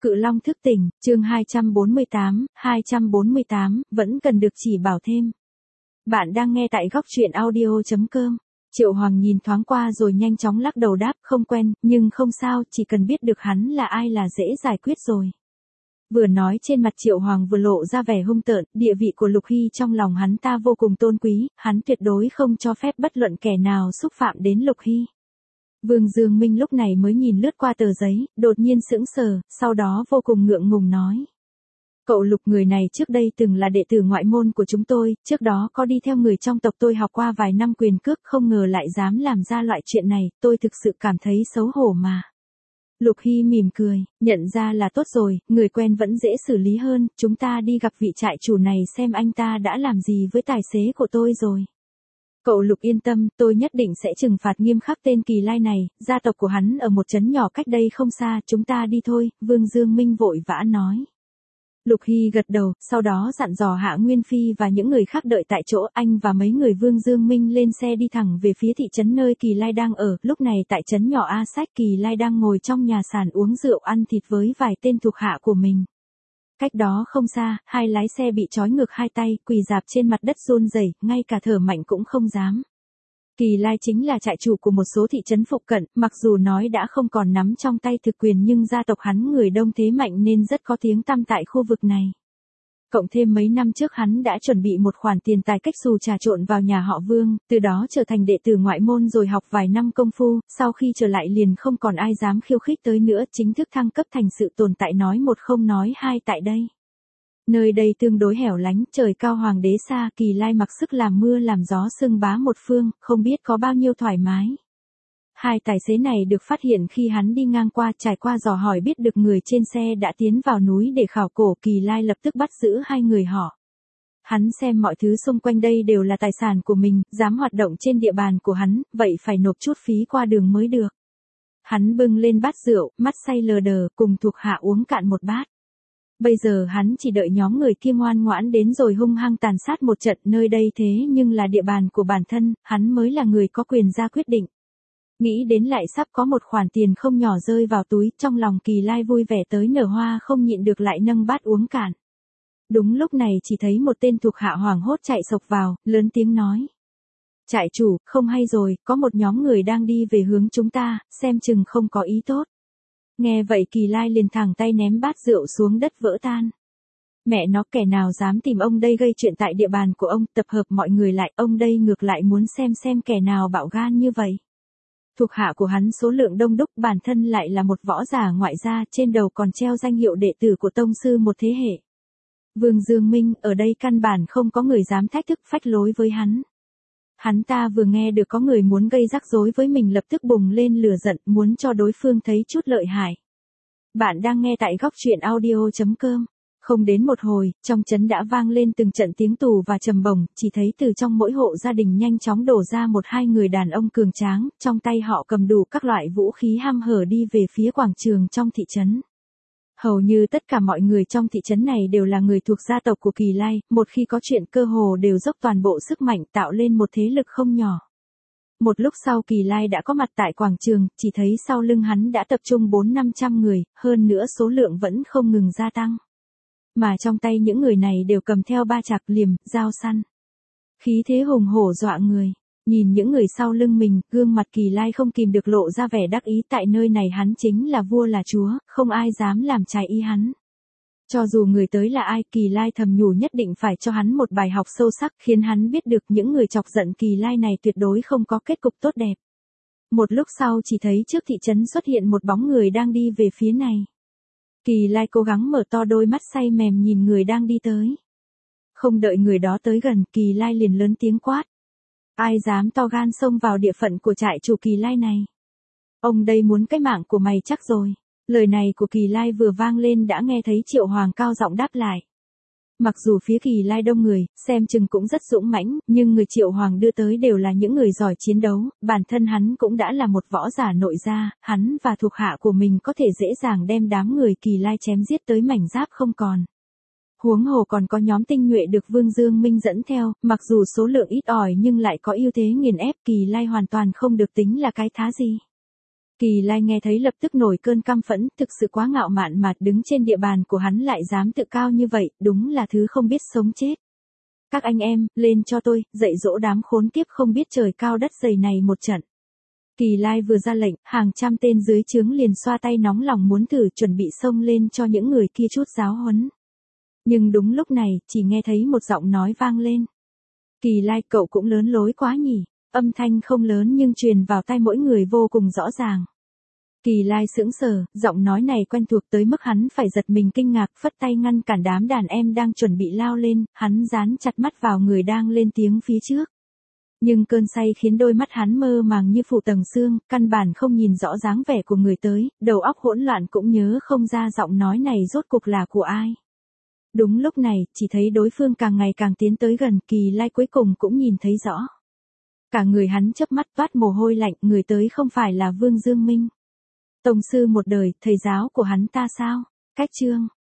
Cự Long thức tỉnh, chương 248, vẫn cần được chỉ bảo thêm. Bạn đang nghe tại góc truyện audio.com. Triệu Hoàng nhìn thoáng qua rồi nhanh chóng lắc đầu đáp, không quen, nhưng không sao, chỉ cần biết được hắn là ai là dễ giải quyết rồi. Vừa nói trên mặt Triệu Hoàng vừa lộ ra vẻ hung tợn, địa vị của Lục Hy trong lòng hắn ta vô cùng tôn quý, hắn tuyệt đối không cho phép bất luận kẻ nào xúc phạm đến Lục Hy. Vương Dương Minh lúc này mới nhìn lướt qua tờ giấy, đột nhiên sững sờ, sau đó vô cùng ngượng ngùng nói. Cậu Lục, người này trước đây từng là đệ tử ngoại môn của chúng tôi, trước đó có đi theo người trong tộc tôi học qua vài năm quyền cước, không ngờ lại dám làm ra loại chuyện này, tôi thực sự cảm thấy xấu hổ mà. Lục Hy mỉm cười, nhận ra là tốt rồi, người quen vẫn dễ xử lý hơn, chúng ta đi gặp vị trại chủ này xem anh ta đã làm gì với tài xế của tôi rồi. Cậu Lục yên tâm, tôi nhất định sẽ trừng phạt nghiêm khắc tên Kỳ Lai này, gia tộc của hắn ở một trấn nhỏ cách đây không xa, chúng ta đi thôi, Vương Dương Minh vội vã nói. Lục Hy gật đầu, sau đó dặn dò Hạ Nguyên Phi và những người khác đợi tại chỗ, anh và mấy người Vương Dương Minh lên xe đi thẳng về phía thị trấn nơi Kỳ Lai đang ở, lúc này tại trấn nhỏ A Sách Kỳ Lai đang ngồi trong nhà sàn uống rượu ăn thịt với vài tên thuộc hạ của mình. Cách đó không xa, hai lái xe bị trói ngược hai tay, quỳ rạp trên mặt đất run rẩy, ngay cả thở mạnh cũng không dám. Kỳ Lai chính là trại chủ của một số thị trấn phụ cận, mặc dù nói đã không còn nắm trong tay thực quyền nhưng gia tộc hắn người đông thế mạnh nên rất có tiếng tăm tại khu vực này. Cộng thêm mấy năm trước hắn đã chuẩn bị một khoản tiền tài cách xù trà trộn vào nhà họ Vương, từ đó trở thành đệ tử ngoại môn rồi học vài năm công phu, sau khi trở lại liền không còn ai dám khiêu khích tới nữa, chính thức thăng cấp thành sự tồn tại nói một không nói hai tại đây. Nơi đây tương đối hẻo lánh, trời cao hoàng đế xa, Kỳ Lai mặc sức làm mưa làm gió xưng bá một phương, không biết có bao nhiêu thoải mái. Hai tài xế này được phát hiện khi hắn đi ngang qua, trải qua dò hỏi biết được người trên xe đã tiến vào núi để khảo cổ, Kỳ Lai lập tức bắt giữ hai người họ. Hắn xem mọi thứ xung quanh đây đều là tài sản của mình, dám hoạt động trên địa bàn của hắn, vậy phải nộp chút phí qua đường mới được. Hắn bưng lên bát rượu, mắt say lờ đờ, cùng thuộc hạ uống cạn một bát. Bây giờ hắn chỉ đợi nhóm người kia ngoan ngoãn đến rồi hung hăng tàn sát một trận, nơi đây thế nhưng là địa bàn của bản thân, hắn mới là người có quyền ra quyết định. Nghĩ đến lại sắp có một khoản tiền không nhỏ rơi vào túi, trong lòng Kỳ Lai vui vẻ tới nở hoa không nhịn được lại nâng bát uống cạn. Đúng lúc này chỉ thấy một tên thuộc hạ hoảng hốt chạy sộc vào, lớn tiếng nói. Trại chủ, không hay rồi, có một nhóm người đang đi về hướng chúng ta, xem chừng không có ý tốt. Nghe vậy Kỳ Lai liền thẳng tay ném bát rượu xuống đất vỡ tan. Mẹ nó, kẻ nào dám tìm ông đây gây chuyện tại địa bàn của ông, tập hợp mọi người lại, ông đây ngược lại muốn xem kẻ nào bạo gan như vậy. Thuộc hạ của hắn số lượng đông đúc, bản thân lại là một võ giả ngoại gia, trên đầu còn treo danh hiệu đệ tử của tông sư một thế hệ. Vương Dương Minh, ở đây căn bản không có người dám thách thức phách lối với hắn. Hắn ta vừa nghe được có người muốn gây rắc rối với mình lập tức bùng lên lửa giận, muốn cho đối phương thấy chút lợi hại. Bạn đang nghe tại góc truyện audio.com. Không đến một hồi, trong trấn đã vang lên từng trận tiếng tù và trầm bổng, chỉ thấy từ trong mỗi hộ gia đình nhanh chóng đổ ra một hai người đàn ông cường tráng, trong tay họ cầm đủ các loại vũ khí hăm hở đi về phía quảng trường trong thị trấn. Hầu như tất cả mọi người trong thị trấn này đều là người thuộc gia tộc của Kỳ Lai, một khi có chuyện cơ hồ đều dốc toàn bộ sức mạnh tạo lên một thế lực không nhỏ. Một lúc sau Kỳ Lai đã có mặt tại quảng trường, chỉ thấy sau lưng hắn đã tập trung 400-500 người, hơn nữa số lượng vẫn không ngừng gia tăng. Mà trong tay những người này đều cầm theo ba chạc liềm, dao săn. Khí thế hùng hổ dọa người. Nhìn những người sau lưng mình, gương mặt Kỳ Lai không kìm được lộ ra vẻ đắc ý, tại nơi này hắn chính là vua là chúa, không ai dám làm trái ý hắn. Cho dù người tới là ai, Kỳ Lai thầm nhủ nhất định phải cho hắn một bài học sâu sắc, khiến hắn biết được những người chọc giận Kỳ Lai này tuyệt đối không có kết cục tốt đẹp. Một lúc sau chỉ thấy trước thị trấn xuất hiện một bóng người đang đi về phía này. Kỳ Lai cố gắng mở to đôi mắt say mềm nhìn người đang đi tới. Không đợi người đó tới gần, Kỳ Lai liền lớn tiếng quát. Ai dám to gan xông vào địa phận của trại chủ Kỳ Lai này? Ông đây muốn cái mạng của mày chắc rồi. Lời này của Kỳ Lai vừa vang lên đã nghe thấy Triệu Hoàng cao giọng đáp lại. Mặc dù phía Kỳ Lai đông người, xem chừng cũng rất dũng mãnh, nhưng người Triệu Hoàng đưa tới đều là những người giỏi chiến đấu, bản thân hắn cũng đã là một võ giả nội gia, hắn và thuộc hạ của mình có thể dễ dàng đem đám người Kỳ Lai chém giết tới mảnh giáp không còn. Huống hồ còn có nhóm tinh nhuệ được Vương Dương Minh dẫn theo, mặc dù số lượng ít ỏi nhưng lại có ưu thế nghiền ép, Kỳ Lai hoàn toàn không được tính là cái thá gì. Kỳ Lai nghe thấy lập tức nổi cơn căm phẫn, thực sự quá ngạo mạn mà đứng trên địa bàn của hắn lại dám tự cao như vậy, đúng là thứ không biết sống chết. Các anh em, lên cho tôi, dạy dỗ đám khốn kiếp không biết trời cao đất dày này một trận. Kỳ Lai vừa ra lệnh, hàng trăm tên dưới trướng liền xoa tay nóng lòng muốn thử chuẩn bị xông lên cho những người kia chút giáo huấn. Nhưng đúng lúc này, chỉ nghe thấy một giọng nói vang lên. Kỳ Lai, cậu cũng lớn lối quá nhỉ. Âm thanh không lớn nhưng truyền vào tai mỗi người vô cùng rõ ràng. Kỳ Lai sững sờ, giọng nói này quen thuộc tới mức hắn phải giật mình kinh ngạc, phất tay ngăn cản đám đàn em đang chuẩn bị lao lên, hắn dán chặt mắt vào người đang lên tiếng phía trước. Nhưng cơn say khiến đôi mắt hắn mơ màng như phủ tầng sương, căn bản không nhìn rõ dáng vẻ của người tới, đầu óc hỗn loạn cũng nhớ không ra giọng nói này rốt cuộc là của ai. Đúng lúc này, chỉ thấy đối phương càng ngày càng tiến tới gần, Kỳ Lai cuối cùng cũng nhìn thấy rõ. Cả người hắn chớp mắt toát mồ hôi lạnh, người tới không phải là Vương Dương Minh. Tông sư một đời, thầy giáo của hắn ta sao? Cách chương